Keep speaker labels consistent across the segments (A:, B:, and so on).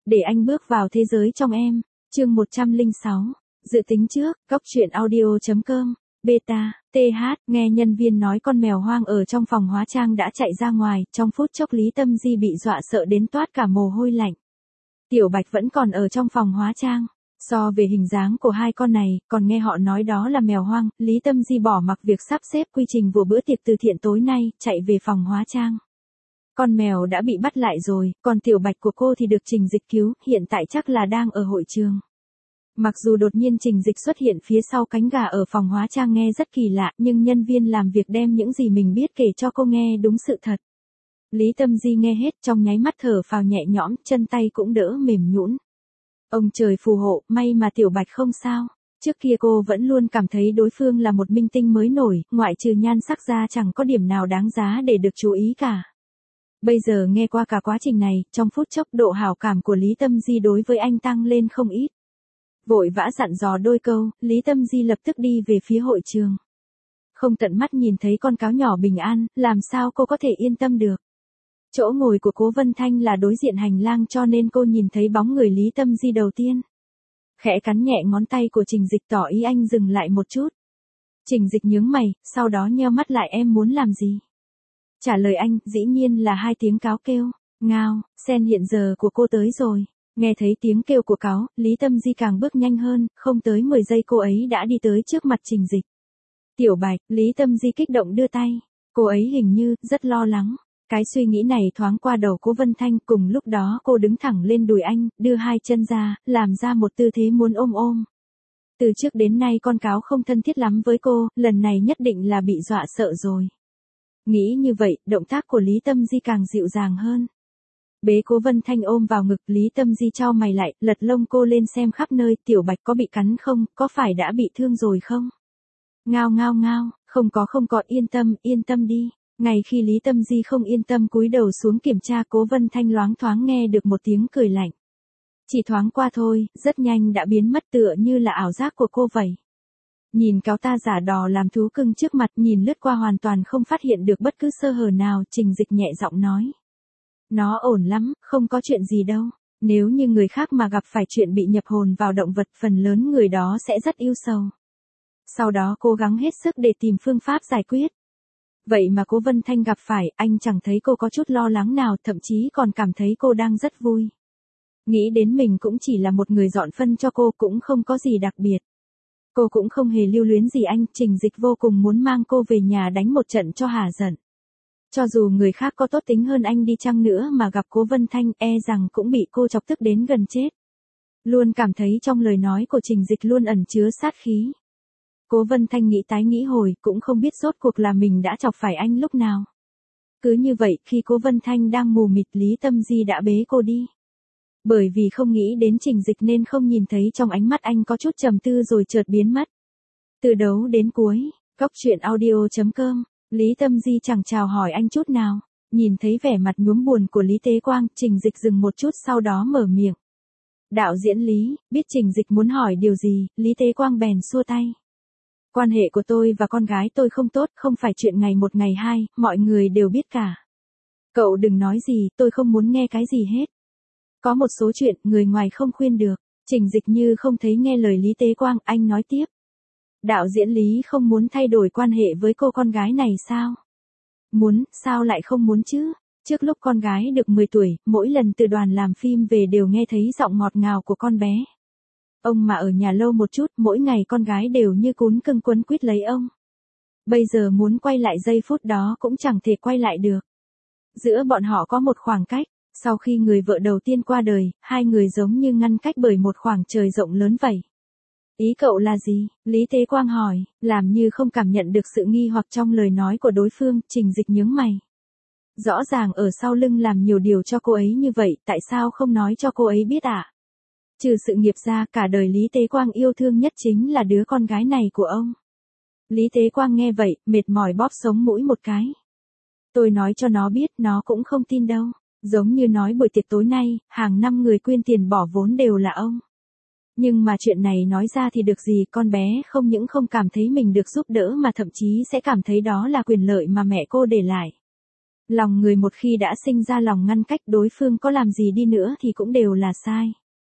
A: để anh bước vào thế giới trong em. Chương 106. Dự tính trước, góc truyện audio.com, beta, th, nghe nhân viên nói con mèo hoang ở trong phòng hóa trang đã chạy ra ngoài, trong phút chốc Lý Tâm Di bị dọa sợ đến toát cả mồ hôi lạnh. Tiểu Bạch vẫn còn ở trong phòng hóa trang. So về hình dáng của hai con này, còn nghe họ nói đó là mèo hoang, Lý Tâm Di bỏ mặc việc sắp xếp quy trình của bữa tiệc từ thiện tối nay, chạy về phòng hóa trang. Con mèo đã bị bắt lại rồi, còn Tiểu Bạch của cô thì được Trình Dịch cứu, hiện tại chắc là đang ở hội trường. Mặc dù đột nhiên Trình Dịch xuất hiện phía sau cánh gà ở phòng hóa trang nghe rất kỳ lạ, nhưng nhân viên làm việc đem những gì mình biết kể cho cô nghe đúng sự thật. Lý Tâm Di nghe hết trong nháy mắt thở phào nhẹ nhõm, chân tay cũng đỡ mềm nhũn. Ông trời phù hộ, may mà Tiểu Bạch không sao. Trước kia cô vẫn luôn cảm thấy đối phương là một minh tinh mới nổi, ngoại trừ nhan sắc ra chẳng có điểm nào đáng giá để được chú ý cả. Bây giờ nghe qua cả quá trình này, trong phút chốc độ hảo cảm của Lý Tâm Di đối với anh tăng lên không ít. Vội vã dặn dò đôi câu, Lý Tâm Di lập tức đi về phía hội trường. Không tận mắt nhìn thấy con cáo nhỏ bình an, làm sao cô có thể yên tâm được. Chỗ ngồi của Cố Vân Thanh là đối diện hành lang cho nên cô nhìn thấy bóng người Lý Tâm Di đầu tiên. Khẽ cắn nhẹ ngón tay của Trình Dịch tỏ ý anh dừng lại một chút. Trình Dịch nhướng mày, sau đó nheo mắt lại em muốn làm gì? Trả lời anh, dĩ nhiên là hai tiếng cáo kêu. Ngao, sen hiện giờ của cô tới rồi. Nghe thấy tiếng kêu của cáo, Lý Tâm Di càng bước nhanh hơn, không tới 10 giây cô ấy đã đi tới trước mặt Trình Dịch. Tiểu Bạch, Lý Tâm Di kích động đưa tay. Cô ấy hình như, rất lo lắng. Cái suy nghĩ này thoáng qua đầu Cố Vân Thanh, cùng lúc đó cô đứng thẳng lên đùi anh, đưa hai chân ra, làm ra một tư thế muốn ôm ôm. Từ trước đến nay con cáo không thân thiết lắm với cô, lần này nhất định là bị dọa sợ rồi. Nghĩ như vậy, động tác của Lý Tâm Di càng dịu dàng hơn. Bế Cố Vân Thanh ôm vào ngực, Lý Tâm Di chau mày lại, lật lông cô lên xem khắp nơi, Tiểu Bạch có bị cắn không, có phải đã bị thương rồi không? Ngao ngao ngao, không có, yên tâm đi. Ngay khi Lý Tâm Di không yên tâm cúi đầu xuống kiểm tra, Cố Vân Thanh loáng thoáng nghe được một tiếng cười lạnh. Chỉ thoáng qua thôi, rất nhanh đã biến mất tựa như là ảo giác của cô vậy. Nhìn cáo ta giả đò làm thú cưng trước mặt, nhìn lướt qua hoàn toàn không phát hiện được bất cứ sơ hở nào, Trình Dịch nhẹ giọng nói. Nó ổn lắm, không có chuyện gì đâu. Nếu như người khác mà gặp phải chuyện bị nhập hồn vào động vật, phần lớn người đó sẽ rất ưu sầu. Sau đó cố gắng hết sức để tìm phương pháp giải quyết. Vậy mà Cố Vân Thanh gặp phải, anh chẳng thấy cô có chút lo lắng nào, thậm chí còn cảm thấy cô đang rất vui. Nghĩ đến mình cũng chỉ là một người dọn phân cho cô, cũng không có gì đặc biệt. Cô cũng không hề lưu luyến gì anh, Trình Dịch vô cùng muốn mang cô về nhà đánh một trận cho hả giận. Cho dù người khác có tốt tính hơn anh đi chăng nữa mà gặp Cố Vân Thanh, e rằng cũng bị cô chọc tức đến gần chết. Luôn cảm thấy trong lời nói của Trình Dịch luôn ẩn chứa sát khí. Cố Vân Thanh nghĩ tái nghĩ hồi, cũng không biết rốt cuộc là mình đã chọc phải anh lúc nào. Cứ như vậy, khi Cố Vân Thanh đang mù mịt, Lý Tâm Di đã bế cô đi. Bởi vì không nghĩ đến Trình Dịch nên không nhìn thấy trong ánh mắt anh có chút trầm tư rồi chợt biến mất. Từ đầu đến cuối, góc truyện audio.com, Lý Tâm Di chẳng chào hỏi anh chút nào. Nhìn thấy vẻ mặt nhuốm buồn của Lý Tế Quang, Trình Dịch dừng một chút sau đó mở miệng. Đạo diễn Lý, biết Trình Dịch muốn hỏi điều gì, Lý Tế Quang bèn xua tay. Quan hệ của tôi và con gái tôi không tốt, không phải chuyện ngày một ngày hai, mọi người đều biết cả. Cậu đừng nói gì, tôi không muốn nghe cái gì hết. Có một số chuyện, người ngoài không khuyên được. Trình Dịch như không thấy nghe lời Lý Tế Quang, anh nói tiếp. Đạo diễn Lý không muốn thay đổi quan hệ với cô con gái này sao? Muốn, sao lại không muốn chứ? Trước lúc con gái được 10 tuổi, mỗi lần từ đoàn làm phim về đều nghe thấy giọng ngọt ngào của con bé. Ông mà ở nhà lâu một chút, mỗi ngày con gái đều như cún cưng quấn quýt lấy ông. Bây giờ muốn quay lại giây phút đó cũng chẳng thể quay lại được. Giữa bọn họ có một khoảng cách, sau khi người vợ đầu tiên qua đời, hai người giống như ngăn cách bởi một khoảng trời rộng lớn vậy. Ý cậu là gì? Lý Tế Quang hỏi, làm như không cảm nhận được sự nghi hoặc trong lời nói của đối phương, Trình Dịch nhướng mày. Rõ ràng ở sau lưng làm nhiều điều cho cô ấy như vậy, tại sao không nói cho cô ấy biết ạ? Trừ sự nghiệp ra, cả đời Lý Tế Quang yêu thương nhất chính là đứa con gái này của ông. Lý Tế Quang nghe vậy, mệt mỏi bóp sống mũi một cái. Tôi nói cho nó biết, nó cũng không tin đâu. Giống như nói buổi tiệc tối nay, hàng năm người quyên tiền bỏ vốn đều là ông. Nhưng mà chuyện này nói ra thì được gì, con bé không những không cảm thấy mình được giúp đỡ mà thậm chí sẽ cảm thấy đó là quyền lợi mà mẹ cô để lại. Lòng người một khi đã sinh ra lòng ngăn cách, đối phương có làm gì đi nữa thì cũng đều là sai.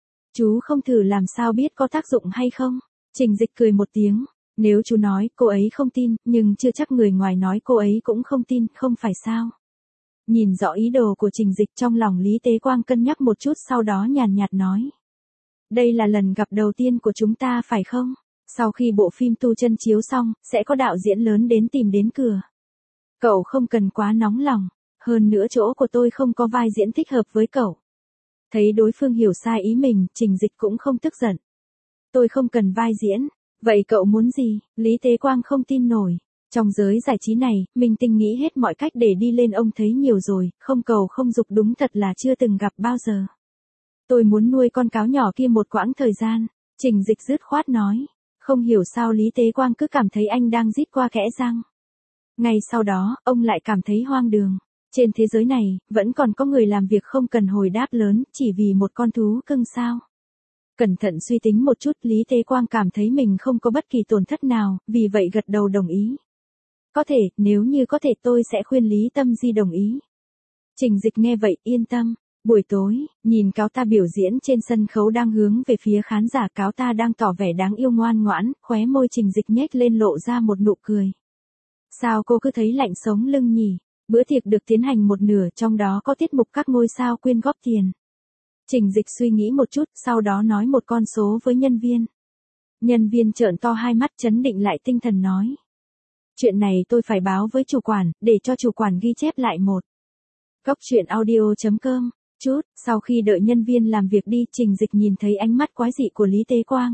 A: Chú không thử làm sao biết có tác dụng hay không? Trình Dịch cười một tiếng. Nếu chú nói cô ấy không tin, nhưng chưa chắc người ngoài nói cô ấy cũng không tin, không phải sao? Nhìn rõ ý đồ của Trình Dịch, trong lòng Lý Tế Quang cân nhắc một chút, sau đó nhàn nhạt nói. Đây là lần gặp đầu tiên của chúng ta phải không? Sau khi bộ phim Tu Chân chiếu xong, sẽ có đạo diễn lớn đến tìm đến cửa. Cậu không cần quá nóng lòng, hơn nữa chỗ của tôi không có vai diễn thích hợp với cậu. Thấy đối phương hiểu sai ý mình, Trình Dịch cũng không tức giận. Tôi không cần vai diễn, vậy cậu muốn gì? Lý Tế Quang không tin nổi. Trong giới giải trí này, minh tinh nghĩ hết mọi cách để đi lên, ông thấy nhiều rồi, không cầu không dục đúng thật là chưa từng gặp bao giờ. Tôi muốn nuôi con cáo nhỏ kia một quãng thời gian, Trình Dịch dứt khoát nói. Không hiểu sao Lý Tế Quang cứ cảm thấy anh đang rít qua kẽ răng. Ngay sau đó, ông lại cảm thấy hoang đường. Trên thế giới này, vẫn còn có người làm việc không cần hồi đáp lớn, chỉ vì một con thú cưng sao. Cẩn thận suy tính một chút, Lý Tế Quang cảm thấy mình không có bất kỳ tổn thất nào, vì vậy gật đầu đồng ý. Có thể, nếu như có thể tôi sẽ khuyên Lý Tâm Di đồng ý. Trình Dịch nghe vậy, yên tâm. Buổi tối, nhìn cáo ta biểu diễn trên sân khấu đang hướng về phía khán giả, cáo ta đang tỏ vẻ đáng yêu ngoan ngoãn, khóe môi Trình Dịch nhếch lên lộ ra một nụ cười. Sao cô cứ thấy lạnh sống lưng nhỉ? Bữa tiệc được tiến hành một nửa, trong đó có tiết mục các ngôi sao quyên góp tiền. Trình Dịch suy nghĩ một chút, sau đó nói một con số với nhân viên. Nhân viên trợn to hai mắt, trấn định lại tinh thần nói. Chuyện này tôi phải báo với chủ quản, để cho chủ quản ghi chép lại một. Cóc truyện audio.com. Chút, sau khi đợi nhân viên làm việc đi, Trình Dịch nhìn thấy ánh mắt quái dị của Lý Tế Quang.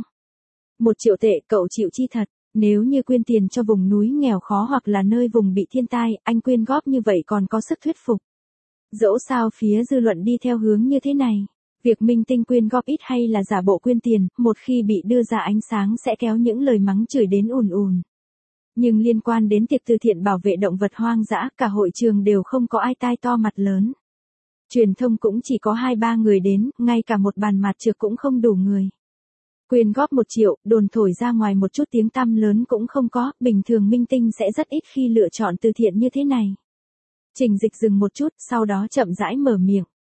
A: 1 triệu tệ, cậu chịu chi thật? Nếu như quyên tiền cho vùng núi nghèo khó hoặc là nơi vùng bị thiên tai, anh quyên góp như vậy còn có sức thuyết phục. Dẫu sao phía dư luận đi theo hướng như thế này. Việc minh tinh quyên góp ít hay là giả bộ quyên tiền, một khi bị đưa ra ánh sáng sẽ kéo những lời mắng chửi đến ùn ùn. Nhưng liên quan đến tiệc từ thiện bảo vệ động vật hoang dã, cả hội trường đều không có ai tai to mặt lớn. Truyền thông cũng chỉ có 2-3 người đến, ngay cả một bàn mặt trược cũng không đủ người. Quyên góp 1 triệu, đồn thổi ra ngoài một chút tiếng tăm lớn cũng không có, bình thường minh tinh sẽ rất ít khi lựa chọn từ thiện như thế này. Trình Dịch dừng một chút, sau đó chậm rãi mở miệng.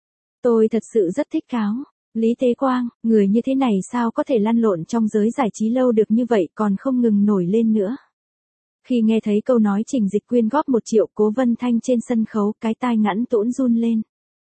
A: Tôi thật sự rất thích cáo. Lý Tế Quang, người như thế này sao có thể lăn lộn trong giới giải trí lâu được như vậy, còn không ngừng nổi lên nữa. Khi nghe thấy câu nói Trình Dịch quyên góp 1 triệu, Cố Vân Thanh trên sân khấu, cái tai ngẵn tũn run lên.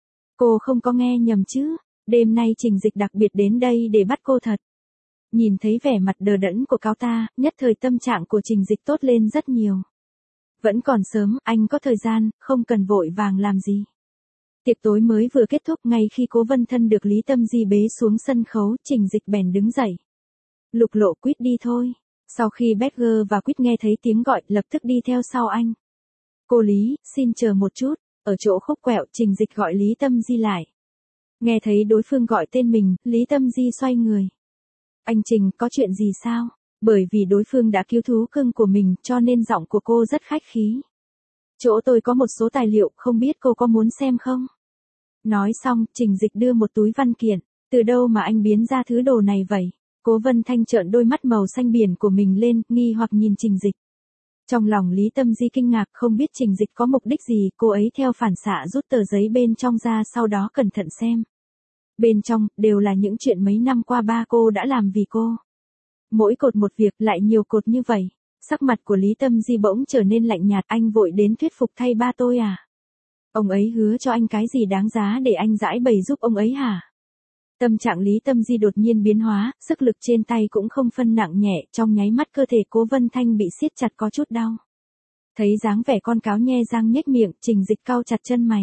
A: Cô không có nghe nhầm chứ, đêm nay Trình Dịch đặc biệt đến đây để bắt cô thật. Nhìn thấy vẻ mặt đờ đẫn của cáo ta, nhất thời tâm trạng của Trình Dịch tốt lên rất nhiều. Vẫn còn sớm, anh có thời gian, không cần vội vàng làm gì. Tiệc tối mới vừa kết thúc, ngay khi Cố Vân Thân được Lý Tâm Di bế xuống sân khấu, Trình Dịch bèn đứng dậy. Lục Lộ, Quýt đi thôi. Sau khi Badger và Quýt nghe thấy tiếng gọi, lập tức đi theo sau anh. Cô Lý, xin chờ một chút. Ở chỗ khúc quẹo, Trình Dịch gọi Lý Tâm Di lại. Nghe thấy đối phương gọi tên mình, Lý Tâm Di xoay người. Anh Trình, có chuyện gì sao? Bởi vì đối phương đã cứu thú cưng của mình, cho nên giọng của cô rất khách khí. Chỗ tôi có một số tài liệu, không biết cô có muốn xem không? Nói xong, Trình Dịch đưa một túi văn kiện. Từ đâu mà anh biến ra thứ đồ này vậy? Cố Vân Thanh trợn đôi mắt màu xanh biển của mình lên, nghi hoặc nhìn Trình Dịch. Trong lòng Lý Tâm Di kinh ngạc, không biết Trình Dịch có mục đích gì, cô ấy theo phản xạ rút tờ giấy bên trong ra, sau đó cẩn thận xem. Bên trong, đều là những chuyện mấy năm qua ba cô đã làm vì cô. Mỗi cột một việc, lại nhiều cột như vậy. Sắc mặt của Lý Tâm Di bỗng trở nên lạnh nhạt, anh vội đến thuyết phục thay ba tôi à? Ông ấy hứa cho anh cái gì đáng giá để anh giải bày giúp ông ấy hả? Tâm trạng Lý Tâm Di đột nhiên biến hóa, sức lực trên tay cũng không phân nặng nhẹ, trong nháy mắt cơ thể Cố Vân Thanh bị siết chặt có chút đau. Thấy dáng vẻ con cáo nhe răng nhếch miệng, Trình Dịch cau chặt chân mày.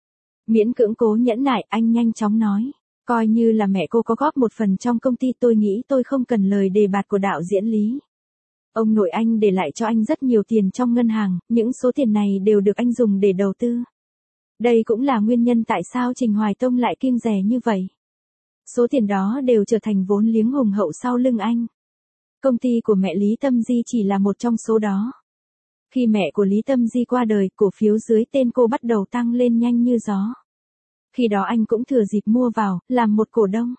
A: Miễn cưỡng cố nhẫn nại, anh nhanh chóng nói. Coi như là mẹ cô có góp một phần trong công ty, tôi nghĩ tôi không cần lời đề bạt của đạo diễn Lý. Ông nội anh để lại cho anh rất nhiều tiền trong ngân hàng, những số tiền này đều được anh dùng để đầu tư. Đây cũng là nguyên nhân tại sao Trình Hoài Tông lại kiêng dè như vậy. Số tiền đó đều trở thành vốn liếng hùng hậu sau lưng anh. Công ty của mẹ Lý Tâm Di chỉ là một trong số đó. Khi mẹ của Lý Tâm Di qua đời, cổ phiếu dưới tên cô bắt đầu tăng lên nhanh như gió. Khi đó anh cũng thừa dịp mua vào, làm một cổ đông.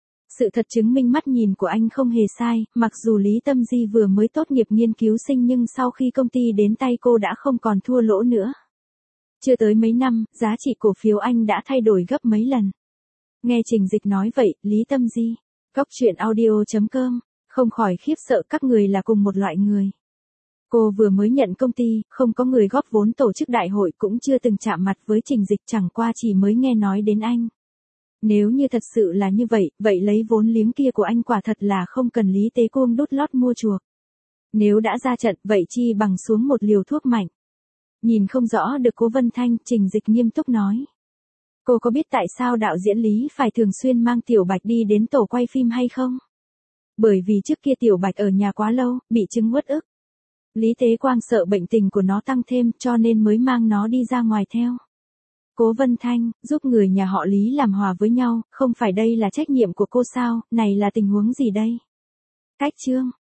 A: Sự thật chứng minh mắt nhìn của anh không hề sai, mặc dù Lý Tâm Di vừa mới tốt nghiệp nghiên cứu sinh nhưng sau khi công ty đến tay cô đã không còn thua lỗ nữa. Chưa tới mấy năm, giá trị cổ phiếu anh đã thay đổi gấp mấy lần. Nghe Trình Dịch nói vậy, Lý Tâm Di, Cóc Truyện Audio.com, không khỏi khiếp sợ các người là cùng một loại người. Cô vừa mới nhận công ty, không có người góp vốn tổ chức đại hội cũng chưa từng chạm mặt với Trình Dịch, chẳng qua chỉ mới nghe nói đến anh. Nếu như thật sự là như vậy, vậy lấy vốn liếng kia của anh quả thật là không cần Lý Tế Cuông đút lót mua chuộc. Nếu đã ra trận, vậy chi bằng xuống một liều thuốc mạnh. Nhìn không rõ được Cố Vân Thanh, Trình Dịch nghiêm túc nói. Cô có biết tại sao đạo diễn Lý phải thường xuyên mang Tiểu Bạch đi đến tổ quay phim hay không? Bởi vì trước kia Tiểu Bạch ở nhà quá lâu, bị chứng uất ức. Lý Tế Quang sợ bệnh tình của nó tăng thêm cho nên mới mang nó đi ra ngoài theo. Cố Vân Thanh, giúp người nhà họ Lý làm hòa với nhau, không phải đây là trách nhiệm của cô sao, này là tình huống gì đây? Cách chương.